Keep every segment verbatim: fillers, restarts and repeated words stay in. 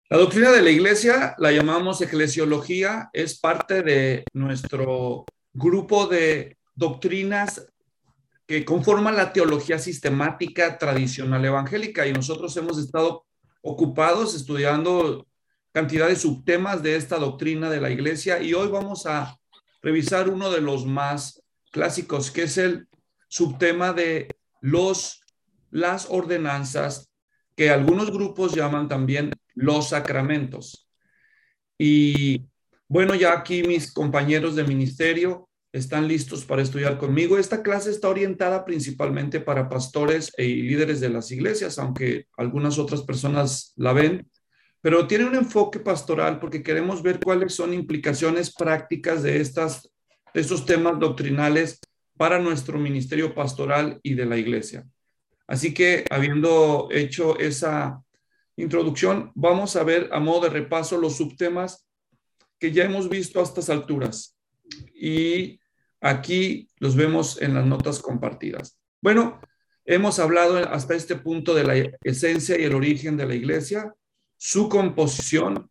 La doctrina de la iglesia la llamamos eclesiología, es parte de nuestro grupo de doctrinas que conforman la teología sistemática tradicional evangélica y nosotros hemos estado ocupados estudiando cantidad de subtemas de esta doctrina de la iglesia y hoy vamos a revisar uno de los más clásicos, que es el subtema de los, las ordenanzas, que algunos grupos llaman también los sacramentos. Y bueno, ya aquí mis compañeros de ministerio están listos para estudiar conmigo. Esta clase está orientada principalmente para pastores y líderes de las iglesias, aunque algunas otras personas la ven, pero tiene un enfoque pastoral porque queremos ver cuáles son implicaciones prácticas de, estas, de estos temas doctrinales para nuestro ministerio pastoral y de la iglesia. Así que, habiendo hecho esa introducción, vamos a ver a modo de repaso los subtemas que ya hemos visto a estas alturas. Y aquí los vemos en las notas compartidas. Bueno, hemos hablado hasta este punto de la esencia y el origen de la iglesia, su composición,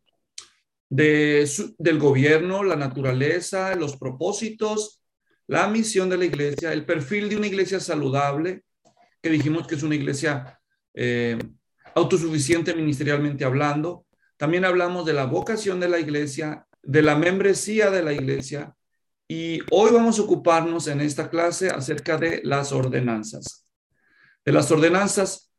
de su, del gobierno, la naturaleza, los propósitos, la misión de la iglesia, el perfil de una iglesia saludable, que dijimos que es una iglesia eh, autosuficiente ministerialmente hablando. También hablamos de la vocación de la iglesia, de la membresía de la iglesia, y hoy vamos a ocuparnos en esta clase acerca de las ordenanzas. De las ordenanzas.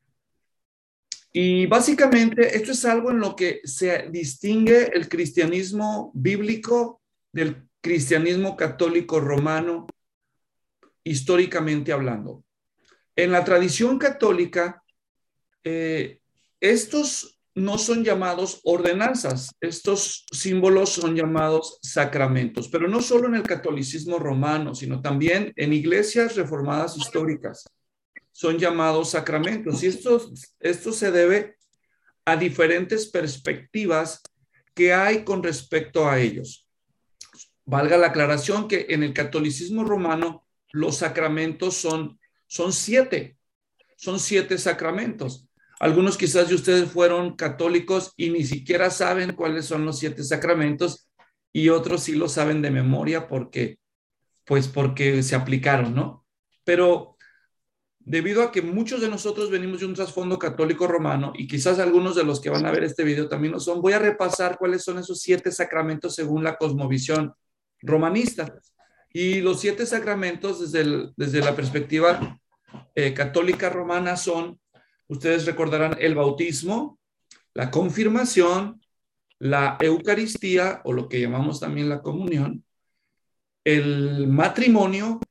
Y básicamente esto es algo en lo que se distingue el cristianismo bíblico del cristianismo católico romano, históricamente hablando. En la tradición católica, eh, estos no son llamados ordenanzas, estos símbolos son llamados sacramentos, pero no solo en el catolicismo romano, sino también en iglesias reformadas históricas son llamados sacramentos. Y esto, esto se debe a diferentes perspectivas que hay con respecto a ellos. Valga la aclaración que en el catolicismo romano los sacramentos son, son siete, son siete sacramentos. Algunos quizás de ustedes fueron católicos y ni siquiera saben cuáles son los siete sacramentos y otros sí lo saben de memoria porque, pues porque se aplicaron, ¿no? Pero debido a que muchos de nosotros venimos de un trasfondo católico romano y quizás algunos de los que van a ver este video también lo son, voy a repasar cuáles son esos siete sacramentos según la cosmovisión romanista. Y los siete sacramentos desde, el, desde la perspectiva eh, católica romana son, ustedes recordarán, el bautismo, la confirmación, la Eucaristía, o lo que llamamos también la comunión, el matrimonio,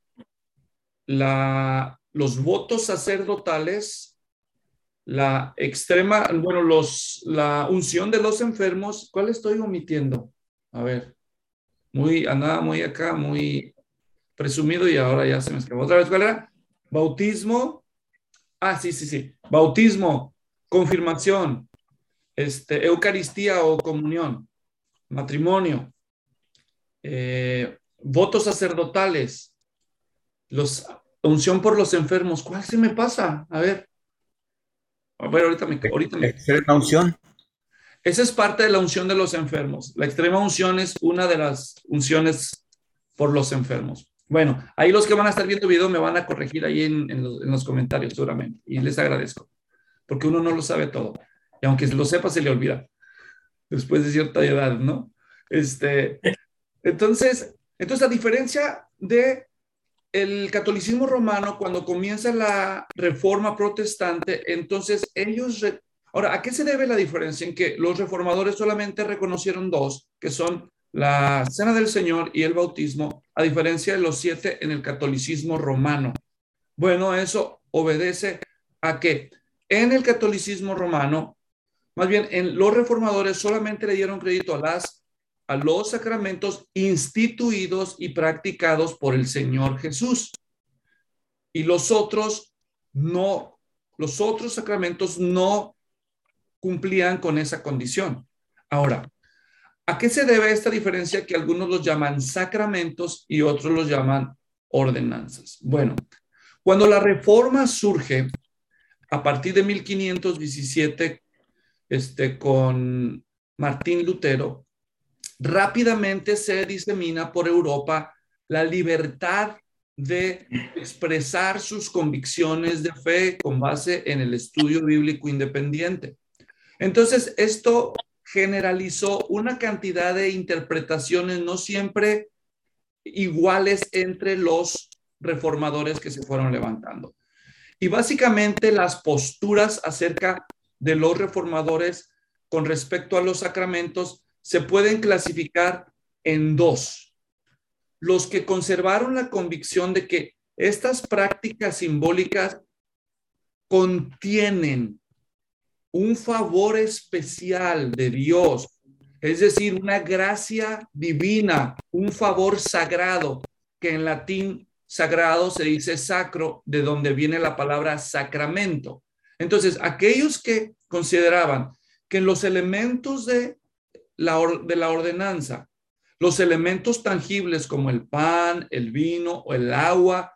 la, los votos sacerdotales, la extrema, bueno, los, la unción de los enfermos. ¿Cuál estoy omitiendo? A ver, muy, andaba muy acá, muy presumido y ahora ya se me escapó. Otra vez, ¿cuál era? Bautismo. Ah, sí, sí, sí. Bautismo, confirmación, este, Eucaristía o comunión, matrimonio, eh, votos sacerdotales, los, unción por los enfermos. ¿Cuál se me pasa? A ver. A ver, ahorita me... Ahorita me... Extrema unción. Esa es parte de la unción de los enfermos. La extrema unción es una de las unciones por los enfermos. Bueno, ahí los que van a estar viendo el video me van a corregir ahí en, en, los, en los comentarios seguramente. Y les agradezco, porque uno no lo sabe todo. Y aunque lo sepa, se le olvida después de cierta edad, ¿no? Este, entonces, entonces, a diferencia de el catolicismo romano, cuando comienza la reforma protestante, entonces ellos... Re... Ahora, ¿a qué se debe la diferencia en que los reformadores solamente reconocieron dos, que son la Cena del Señor y el bautismo, a diferencia de los siete en el catolicismo romano? Bueno, eso obedece a que en el catolicismo romano, más bien en los reformadores solamente le dieron crédito a las a los sacramentos instituidos y practicados por el Señor Jesús. Y los otros no, los otros sacramentos no cumplían con esa condición. Ahora, ¿a qué se debe esta diferencia que algunos los llaman sacramentos y otros los llaman ordenanzas? Bueno, cuando la reforma surge a partir de mil quinientos diecisiete este, con Martín Lutero, rápidamente se disemina por Europa la libertad de expresar sus convicciones de fe con base en el estudio bíblico independiente. Entonces, esto generalizó una cantidad de interpretaciones no siempre iguales entre los reformadores que se fueron levantando. Y básicamente las posturas acerca de los reformadores con respecto a los sacramentos se pueden clasificar en dos. Los que conservaron la convicción de que estas prácticas simbólicas contienen un favor especial de Dios, es decir, una gracia divina, un favor sagrado, que en latín sagrado se dice sacro, de donde viene la palabra sacramento. Entonces, aquellos que consideraban que los elementos de la, de la ordenanza, los elementos tangibles como el pan, el vino o el agua,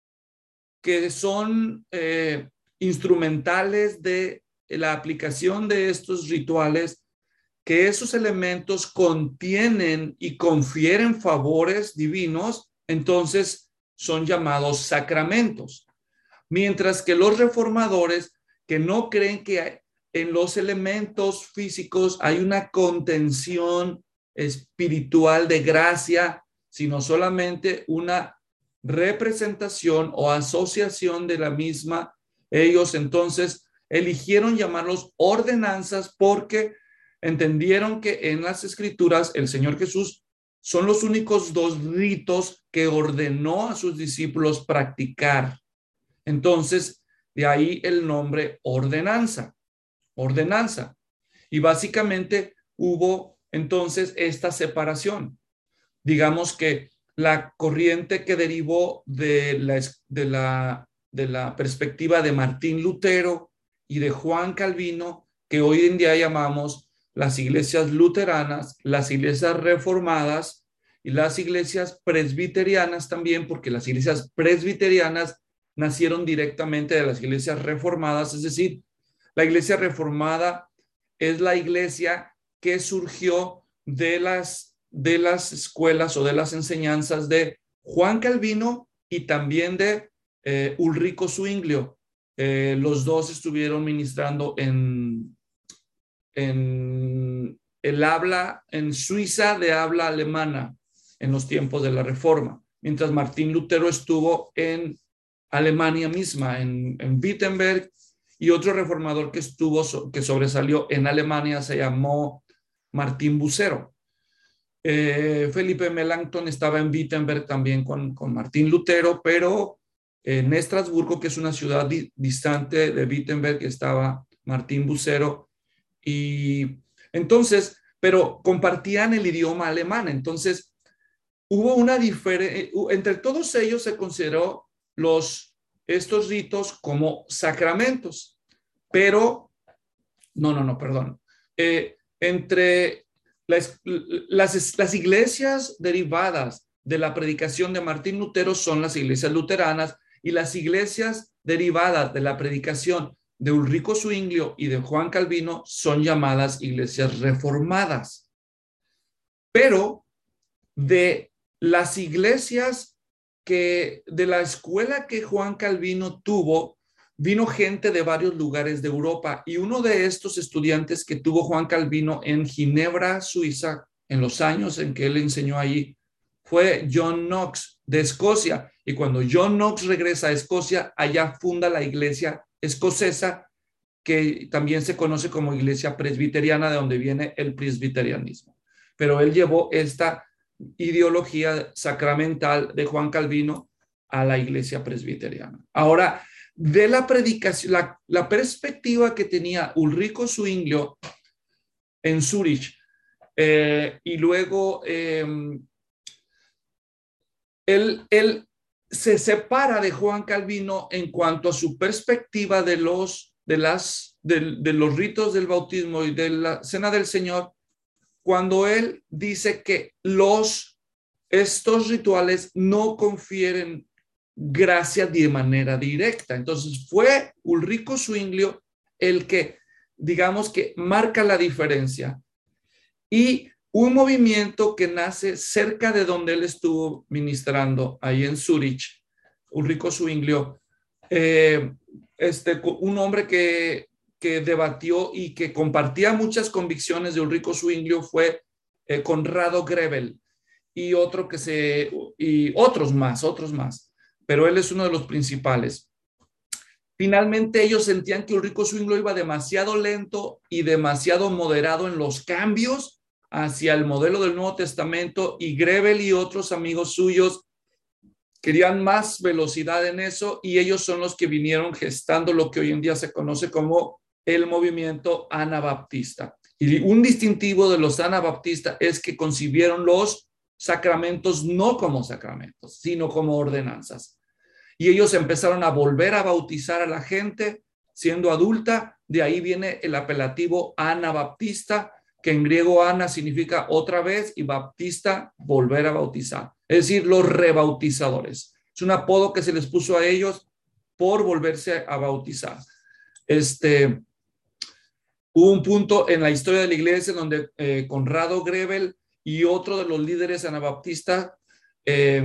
que son eh, instrumentales de la aplicación de estos rituales, que esos elementos contienen y confieren favores divinos, entonces son llamados sacramentos. Mientras que los reformadores, que no creen que en los elementos físicos hay una contención espiritual de gracia, sino solamente una representación o asociación de la misma, ellos entonces eligieron llamarlos ordenanzas porque entendieron que en las escrituras el Señor Jesús son los únicos dos ritos que ordenó a sus discípulos practicar. Entonces, de ahí el nombre ordenanza, ordenanza. Y básicamente hubo entonces esta separación. Digamos que la corriente que derivó de la, de la, de la perspectiva de Martín Lutero y de Juan Calvino, que hoy en día llamamos las iglesias luteranas, las iglesias reformadas y las iglesias presbiterianas también, porque las iglesias presbiterianas nacieron directamente de las iglesias reformadas, es decir, la iglesia reformada es la iglesia que surgió de las, de las escuelas o de las enseñanzas de Juan Calvino y también de eh, Ulrico Zwinglio. Eh, los dos estuvieron ministrando en, en el habla, en Suiza de habla alemana en los tiempos de la Reforma, mientras Martín Lutero estuvo en Alemania misma, en, en Wittenberg, y otro reformador que estuvo, que sobresalió en Alemania se llamó Martín Bucero. Eh, Felipe Melanchthon estaba en Wittenberg también con, con Martín Lutero, pero en Estrasburgo, que es una ciudad di, distante de Wittenberg, estaba Martín Bucero. Y entonces, pero compartían el idioma alemán. Entonces, hubo una diferencia, entre todos ellos se consideró los, estos ritos como sacramentos, pero, no, no, no, perdón. Eh, entre las, las, las iglesias derivadas de la predicación de Martín Lutero son las iglesias luteranas, y las iglesias derivadas de la predicación de Ulrico Zwinglio y de Juan Calvino son llamadas iglesias reformadas. Pero de las iglesias que, de la escuela que Juan Calvino tuvo, vino gente de varios lugares de Europa, y uno de estos estudiantes que tuvo Juan Calvino en Ginebra, Suiza, en los años en que él enseñó allí, fue John Knox de Escocia. Y cuando John Knox regresa a Escocia, allá funda la iglesia escocesa, que también se conoce como iglesia presbiteriana, de donde viene el presbiterianismo. Pero él llevó esta ideología sacramental de Juan Calvino a la iglesia presbiteriana. Ahora, de la predicación, la, la perspectiva que tenía Ulrico Zwinglio en Zúrich, eh, y luego eh, él, él se separa de Juan Calvino en cuanto a su perspectiva de los, de las, de, de los ritos del bautismo y de la cena del Señor, cuando él dice que los, estos rituales no confieren gracia de manera directa. Entonces fue Ulrico Zwinglio el que digamos que marca la diferencia. Y un movimiento que nace cerca de donde él estuvo ministrando, ahí en Zurich, Ulrico Zwinglio, eh, este, un hombre que, que debatió y que compartía muchas convicciones de Ulrico Zwinglio fue eh, Conrado Grebel y, otro que se, y otros más, otros más, pero él es uno de los principales. Finalmente ellos sentían que Ulrico Zwinglio iba demasiado lento y demasiado moderado en los cambios hacia el modelo del Nuevo Testamento, y Grebel y otros amigos suyos querían más velocidad en eso, y ellos son los que vinieron gestando lo que hoy en día se conoce como el movimiento anabaptista. Y un distintivo de los anabaptistas es que concibieron los sacramentos no como sacramentos, sino como ordenanzas. Y ellos empezaron a volver a bautizar a la gente siendo adulta. De ahí viene el apelativo anabaptista, que en griego ana significa otra vez y baptista, volver a bautizar. Es decir, los rebautizadores. Es un apodo que se les puso a ellos por volverse a bautizar. Este, hubo un punto en la historia de la iglesia donde eh, Conrado Grebel y otro de los líderes anabaptistas eh,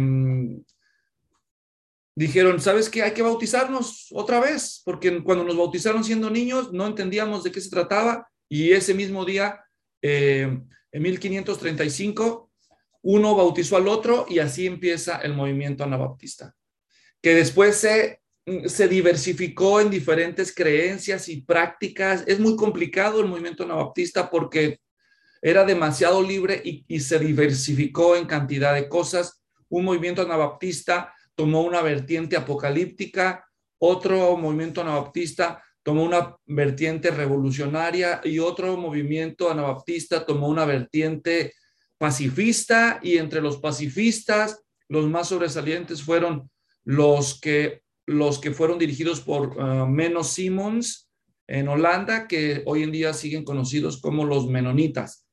dijeron, ¿sabes qué? Hay que bautizarnos otra vez, porque cuando nos bautizaron siendo niños no entendíamos de qué se trataba, y ese mismo día, eh, en mil quinientos treinta y cinco, uno bautizó al otro y así empieza el movimiento anabaptista, que después se, se diversificó en diferentes creencias y prácticas. Es muy complicado el movimiento anabaptista porque era demasiado libre y, y se diversificó en cantidad de cosas. Un movimiento anabaptista tomó una vertiente apocalíptica, otro movimiento anabaptista tomó una vertiente revolucionaria y otro movimiento anabaptista tomó una vertiente pacifista, y entre los pacifistas los más sobresalientes fueron los que, los que fueron dirigidos por uh, Menno Simons en Holanda, que hoy en día siguen conocidos como los menonitas.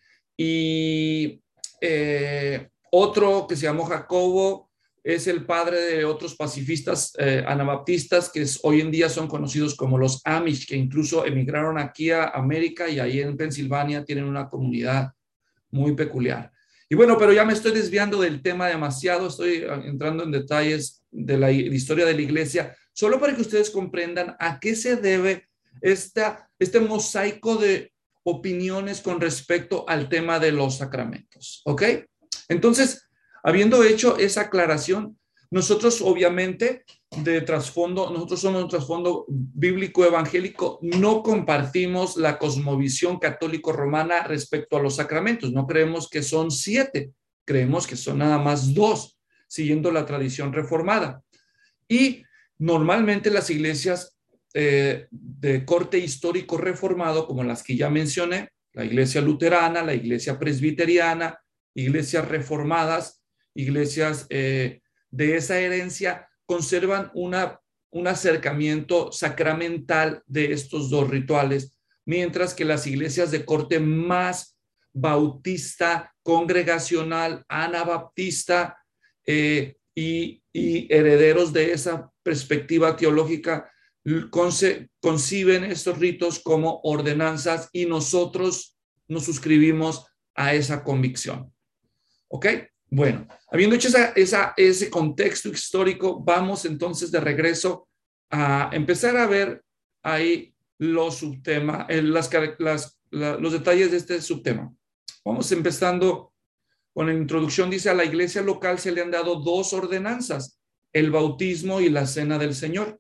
Y eh, otro que se llamó Jacobo es el padre de otros pacifistas eh, anabaptistas que es, hoy en día son conocidos como los Amish, que incluso emigraron aquí a América y ahí en Pensilvania tienen una comunidad muy peculiar. Y bueno, pero ya me estoy desviando del tema demasiado, estoy entrando en detalles de la historia de la iglesia, solo para que ustedes comprendan a qué se debe esta, este mosaico de opiniones con respecto al tema de los sacramentos, ¿ok? Entonces, habiendo hecho esa aclaración, nosotros obviamente de trasfondo, nosotros somos un trasfondo bíblico evangélico, no compartimos la cosmovisión católico-romana respecto a los sacramentos, no creemos que son siete, creemos que son nada más dos, siguiendo la tradición reformada. Y normalmente las iglesias eh, de corte histórico reformado, como las que ya mencioné, la iglesia luterana, la iglesia presbiteriana, iglesias reformadas, iglesias eh, de esa herencia, conservan una, un acercamiento sacramental de estos dos rituales, mientras que las iglesias de corte más bautista, congregacional, anabaptista eh, y, y herederos de esa perspectiva teológica conce, conciben estos ritos como ordenanzas, y nosotros nos suscribimos a esa convicción. ¿Ok? Bueno, habiendo hecho esa, esa, ese contexto histórico, vamos entonces de regreso a empezar a ver ahí los subtemas, las, las, la, los detalles de este subtema. Vamos empezando con la introducción. Dice, a la iglesia local se le han dado dos ordenanzas, el bautismo y la cena del Señor.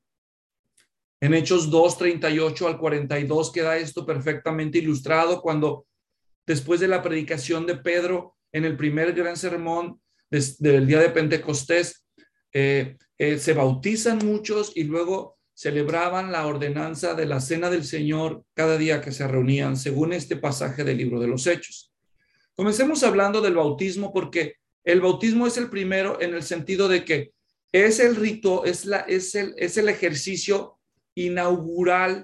En Hechos dos, treinta y ocho al cuarenta y dos queda esto perfectamente ilustrado cuando, después de la predicación de Pedro, en el primer gran sermón des, del día de Pentecostés, eh, eh, se bautizan muchos y luego celebraban la ordenanza de la cena del Señor cada día que se reunían, según este pasaje del libro de los Hechos. Comencemos hablando del bautismo, porque el bautismo es el primero en el sentido de que es el rito, es, la, es, el, es el ejercicio inaugural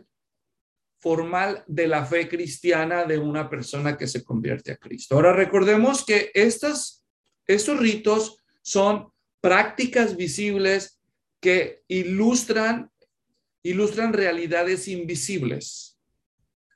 formal de la fe cristiana de una persona que se convierte a Cristo. Ahora recordemos que estas, estos ritos son prácticas visibles que ilustran, ilustran realidades invisibles.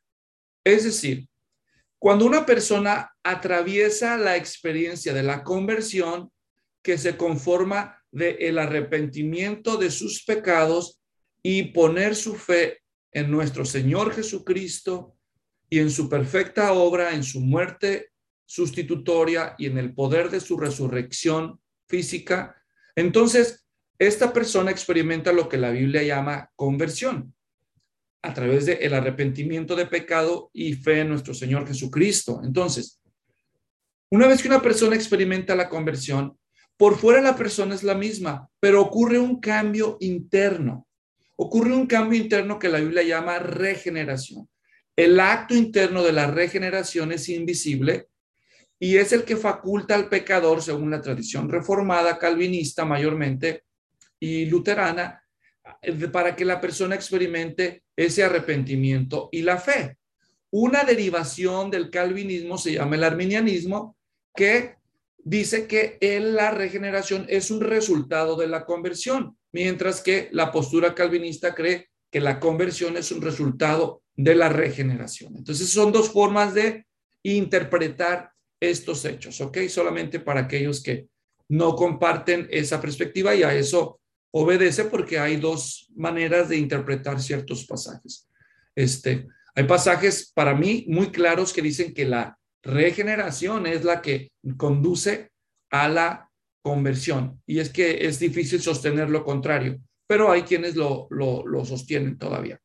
Es decir, cuando una persona atraviesa la experiencia de la conversión, que se conforma del arrepentimiento de sus pecados y poner su fe en nuestro Señor Jesucristo y en su perfecta obra, en su muerte sustitutoria y en el poder de su resurrección física, entonces esta persona experimenta lo que la Biblia llama conversión a través del arrepentimiento de pecado y fe en nuestro Señor Jesucristo. Entonces, una vez que una persona experimenta la conversión, por fuera la persona es la misma, pero ocurre un cambio interno. Ocurre un cambio interno que la Biblia llama regeneración. El acto interno de la regeneración es invisible y es el que faculta al pecador, según la tradición reformada, calvinista mayormente y luterana, para que la persona experimente ese arrepentimiento y la fe. Una derivación del calvinismo se llama el arminianismo, que dice que la regeneración es un resultado de la conversión, mientras que la postura calvinista cree que la conversión es un resultado de la regeneración. Entonces son dos formas de interpretar estos hechos, ¿ok? Solamente para aquellos que no comparten esa perspectiva, y a eso obedece porque hay dos maneras de interpretar ciertos pasajes. Este, hay pasajes para mí muy claros que dicen que la regeneración es la que conduce a la conversión, y es que es difícil sostener lo contrario, pero hay quienes lo, lo, lo sostienen todavía.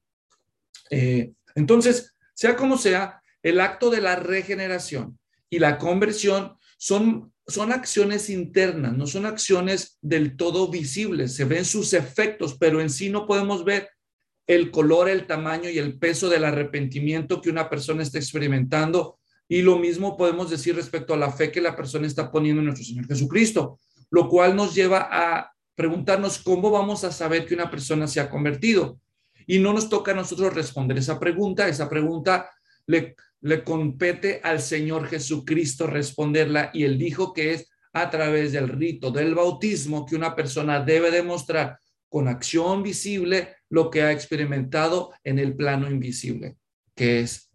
Eh, entonces, sea como sea, el acto de la regeneración y la conversión son, son acciones internas, no son acciones del todo visibles. Se ven sus efectos, pero en sí no podemos ver el color, el tamaño y el peso del arrepentimiento que una persona está experimentando. Y lo mismo podemos decir respecto a la fe que la persona está poniendo en nuestro Señor Jesucristo, lo cual nos lleva a preguntarnos cómo vamos a saber que una persona se ha convertido. Y no nos toca a nosotros responder esa pregunta. Esa pregunta le, le compete al Señor Jesucristo responderla, y Él dijo que es a través del rito del bautismo que una persona debe demostrar con acción visible lo que ha experimentado en el plano invisible, que es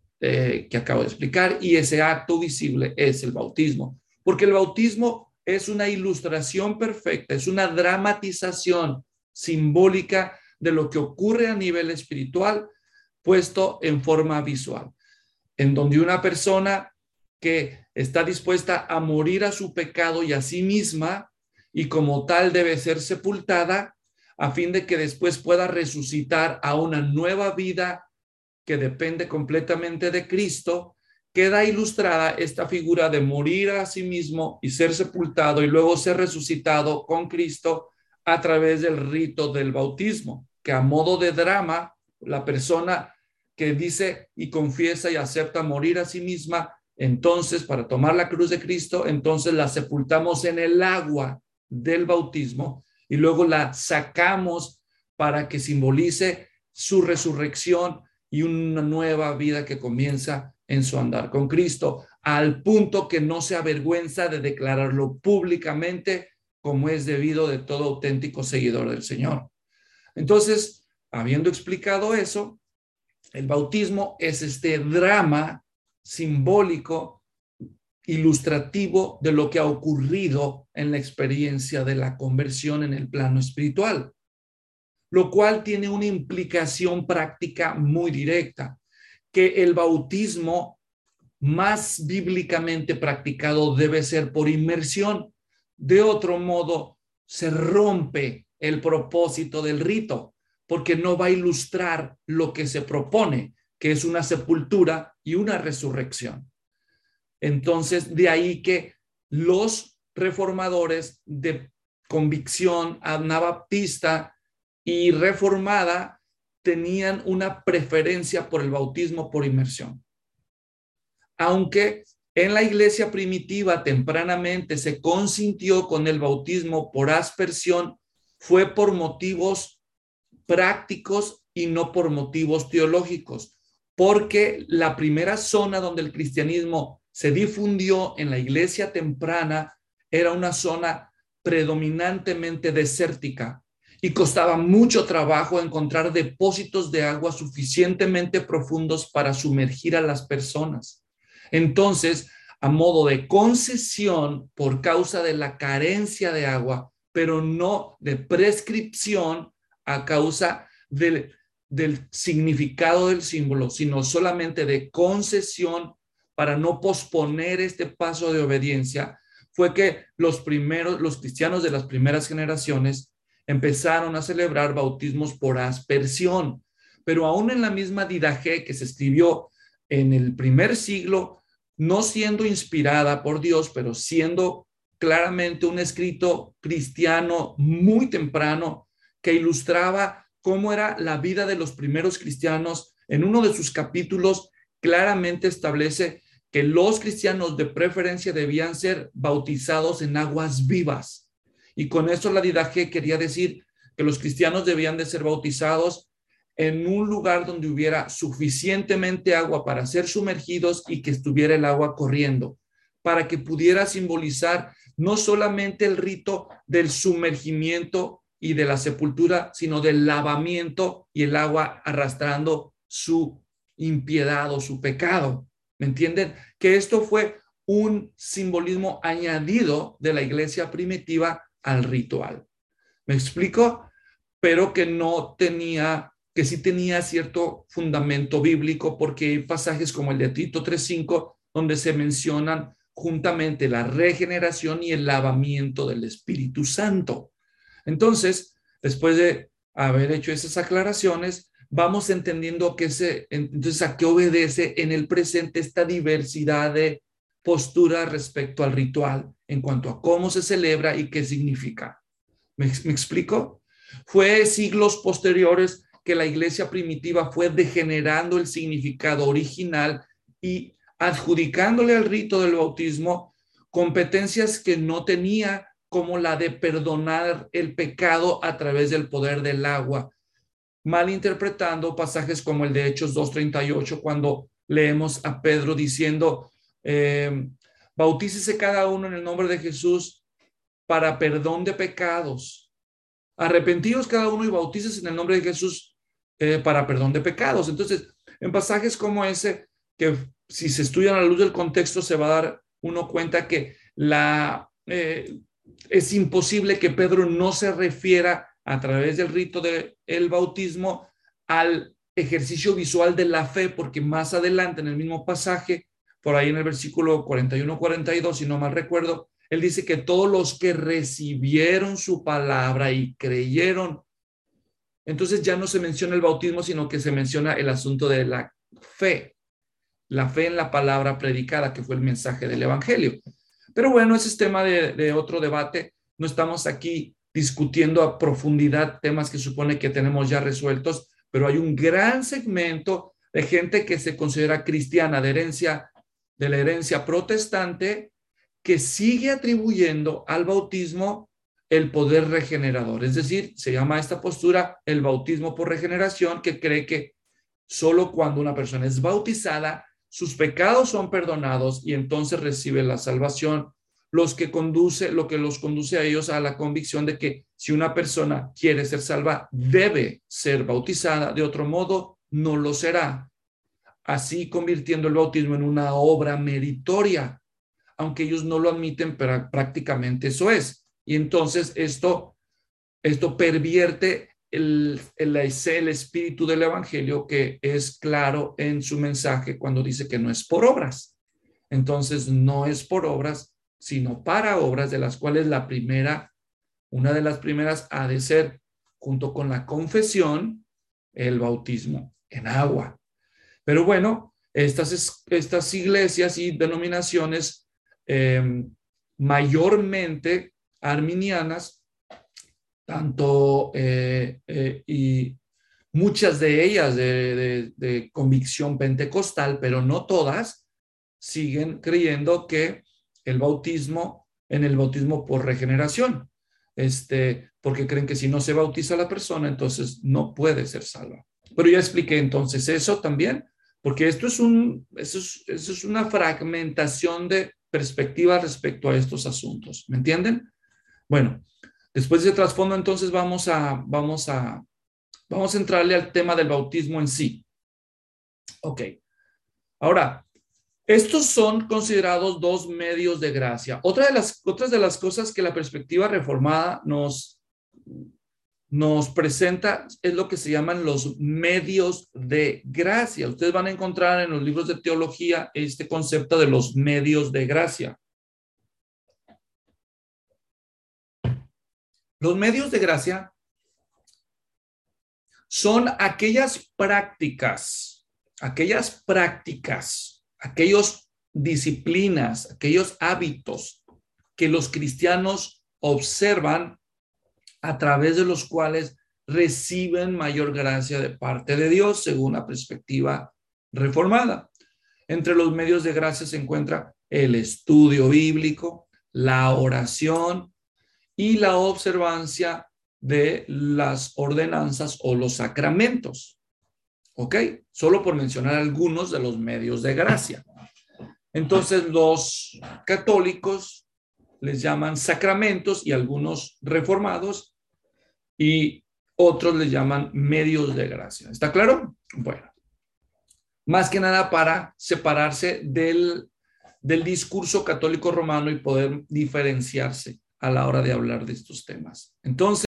eh, que acabo de explicar, y ese acto visible es el bautismo, porque el bautismo es una ilustración perfecta, es una dramatización simbólica de lo que ocurre a nivel espiritual puesto en forma visual, en donde una persona que está dispuesta a morir a su pecado y a sí misma, y como tal debe ser sepultada, a fin de que después pueda resucitar a una nueva vida que depende completamente de Cristo, queda ilustrada esta figura de morir a sí mismo y ser sepultado y luego ser resucitado con Cristo a través del rito del bautismo, que a modo de drama, la persona que dice y confiesa y acepta morir a sí misma, entonces para tomar la cruz de Cristo, entonces la sepultamos en el agua del bautismo y luego la sacamos para que simbolice su resurrección y una nueva vida que comienza en su andar con Cristo, al punto que no se avergüenza de declararlo públicamente, como es debido de todo auténtico seguidor del Señor. Entonces, habiendo explicado eso, el bautismo es este drama simbólico, ilustrativo de lo que ha ocurrido en la experiencia de la conversión en el plano espiritual, lo cual tiene una implicación práctica muy directa, que el bautismo más bíblicamente practicado debe ser por inmersión. De otro modo, se rompe el propósito del rito, porque no va a ilustrar lo que se propone, que es una sepultura y una resurrección. Entonces, de ahí que los reformadores de convicción anabaptista y reformada tenían una preferencia por el bautismo por inmersión. Aunque en la iglesia primitiva tempranamente se consintió con el bautismo por aspersión, fue por motivos prácticos y no por motivos teológicos, porque la primera zona donde el cristianismo se difundió en la iglesia temprana era una zona predominantemente desértica, y costaba mucho trabajo encontrar depósitos de agua suficientemente profundos para sumergir a las personas. Entonces, a modo de concesión por causa de la carencia de agua, pero no de prescripción a causa del, del significado del símbolo, sino solamente de concesión para no posponer este paso de obediencia, fue que los primeros, los cristianos de las primeras generaciones empezaron a celebrar bautismos por aspersión, pero aún en la misma Didache que se escribió en el primer siglo, no siendo inspirada por Dios, pero siendo claramente un escrito cristiano muy temprano que ilustraba cómo era la vida de los primeros cristianos. En uno de sus capítulos claramente establece que los cristianos de preferencia debían ser bautizados en aguas vivas. Y con eso la Didache quería decir que los cristianos debían de ser bautizados en un lugar donde hubiera suficientemente agua para ser sumergidos y que estuviera el agua corriendo, para que pudiera simbolizar no solamente el rito del sumergimiento y de la sepultura, sino del lavamiento y el agua arrastrando su impiedad o su pecado. ¿Me entienden? Que esto fue un simbolismo añadido de la iglesia primitiva al ritual. ¿Me explico? Pero que no tenía, que sí tenía cierto fundamento bíblico, porque hay pasajes como el de Tito tres cinco, donde se mencionan juntamente la regeneración y el lavamiento del Espíritu Santo. Entonces, después de haber hecho esas aclaraciones, vamos entendiendo que ese, entonces a qué obedece en el presente esta diversidad de posturas respecto al ritual en cuanto a cómo se celebra y qué significa. ¿Me, me explico? Fue siglos posteriores que la iglesia primitiva fue degenerando el significado original y adjudicándole al rito del bautismo competencias que no tenía, como la de perdonar el pecado a través del poder del agua, malinterpretando pasajes como el de Hechos dos treinta y ocho, cuando leemos a Pedro diciendo, eh, bautícese cada uno en el nombre de Jesús para perdón de pecados. Arrepentíos cada uno y bautícese en el nombre de Jesús eh, para perdón de pecados. Entonces, en pasajes como ese, que si se estudia a la luz del contexto, se va a dar uno cuenta que la, eh, es imposible que Pedro no se refiera a través del rito del bautismo al ejercicio visual de la fe, porque más adelante en el mismo pasaje, por ahí en el versículo cuarenta y uno cuarenta y dos, si no mal recuerdo, él dice que todos los que recibieron su palabra y creyeron, entonces ya no se menciona el bautismo, sino que se menciona el asunto de la fe, la fe en la palabra predicada, que fue el mensaje del evangelio. Pero bueno, ese es tema de, de otro debate. No estamos aquí discutiendo a profundidad temas que supone que tenemos ya resueltos, pero hay un gran segmento de gente que se considera cristiana de herencia, de la herencia protestante, que sigue atribuyendo al bautismo el poder regenerador. Es decir, se llama esta postura el bautismo por regeneración, que cree que solo cuando una persona es bautizada, sus pecados son perdonados y entonces recibe la salvación, los que conduce, lo que los conduce a ellos a la convicción de que si una persona quiere ser salva, debe ser bautizada, de otro modo no lo será, así convirtiendo el bautismo en una obra meritoria, aunque ellos no lo admiten, pero prácticamente eso es. Y entonces esto, esto pervierte el, el, el espíritu del evangelio, que es claro en su mensaje cuando dice que no es por obras. Entonces no es por obras, sino para obras, de las cuales la primera, una de las primeras ha de ser, junto con la confesión, el bautismo en agua. Pero bueno, estas, estas iglesias y denominaciones eh, mayormente arminianas, tanto eh, eh, y muchas de ellas de, de, de convicción pentecostal, pero no todas, siguen creyendo que el bautismo, en el bautismo por regeneración, este, porque creen que si no se bautiza a la persona, entonces no puede ser salva. Pero ya expliqué entonces eso también, porque esto es, un, eso es, eso es una fragmentación de perspectiva respecto a estos asuntos. ¿Me entienden? Bueno, Después de ese trasfondo, entonces vamos a, vamos a, vamos a entrarle al tema del bautismo en sí. Ok. Ahora, estos son considerados dos medios de gracia. Otra de las, otras de las cosas que la perspectiva reformada nos, nos presenta es lo que se llaman los medios de gracia. Ustedes van a encontrar en los libros de teología este concepto de los medios de gracia. Los medios de gracia son aquellas prácticas, aquellas prácticas, aquellas disciplinas, aquellos hábitos que los cristianos observan a través de los cuales reciben mayor gracia de parte de Dios, según la perspectiva reformada. Entre los medios de gracia se encuentra el estudio bíblico, la oración y la observancia de las ordenanzas o los sacramentos. ¿Ok? Solo por mencionar algunos de los medios de gracia. Entonces, los católicos les llaman sacramentos y algunos reformados y otros les llaman medios de gracia. ¿Está claro? Bueno, más que nada para separarse del, del discurso católico romano y poder diferenciarse a la hora de hablar de estos temas. Entonces,